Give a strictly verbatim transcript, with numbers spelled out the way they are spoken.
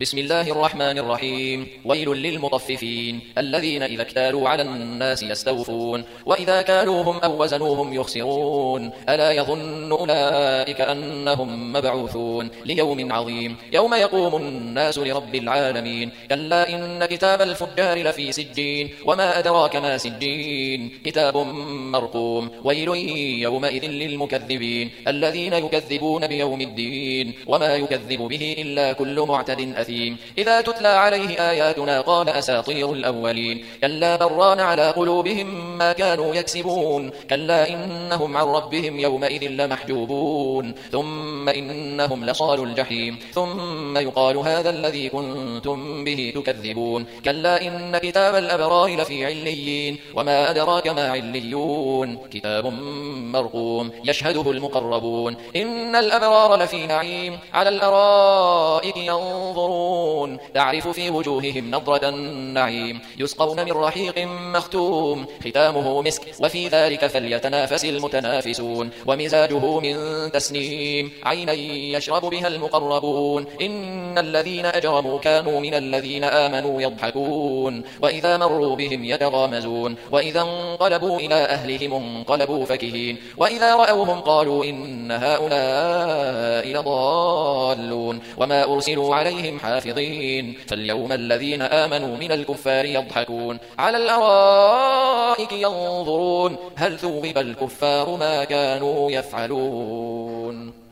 بسم الله الرحمن الرحيم. ويل للمطففين الذين إذا اكتالوا على الناس يستوفون وإذا كالوهم أو وزنوهم يخسرون ألا يظن أولئك أنهم مبعوثون ليوم عظيم يوم يقوم الناس لرب العالمين. كلا إن كتاب الفجار لفي سجين وما أدراك ما سجين كتاب مرقوم. ويل يومئذ للمكذبين الذين يكذبون بيوم الدين وما يكذب به إلا كل معتد أثيم إذا تتلى عليه آياتنا قال أساطير الأولين. كلا بران على قلوبهم ما كانوا يكسبون كلا إنهم عن ربهم يومئذ لمحجوبون ثم إنهم لصالوا الجحيم ثم يقال هذا الذي كنتم به تكذبون. كلا إن كتاب الأبرار لفي عليين وما أدراك ما عليون كتاب مرقوم يشهده المقربون. إن الأبرار لفي نعيم على الأرائك ينظرون تعرف في وجوههم نضرة النعيم يسقون من رحيق مختوم ختامه مسك وفي ذلك فليتنافس المتنافسون ومزاجه من تسنيم عينا يشرب بها المقربون. إن الذين أجرموا كانوا من الذين آمنوا يضحكون وإذا مروا بهم يتغامزون وإذا انقلبوا إلى أهلهم انقلبوا فكهين وإذا رأوهم قالوا إن هؤلاء لضالون وما أرسلوا عليهم حافظين. فاليوم الذين آمنوا من الكفار يضحكون على الأرائك ينظرون هل ثوب الكفار ما كانوا يفعلون.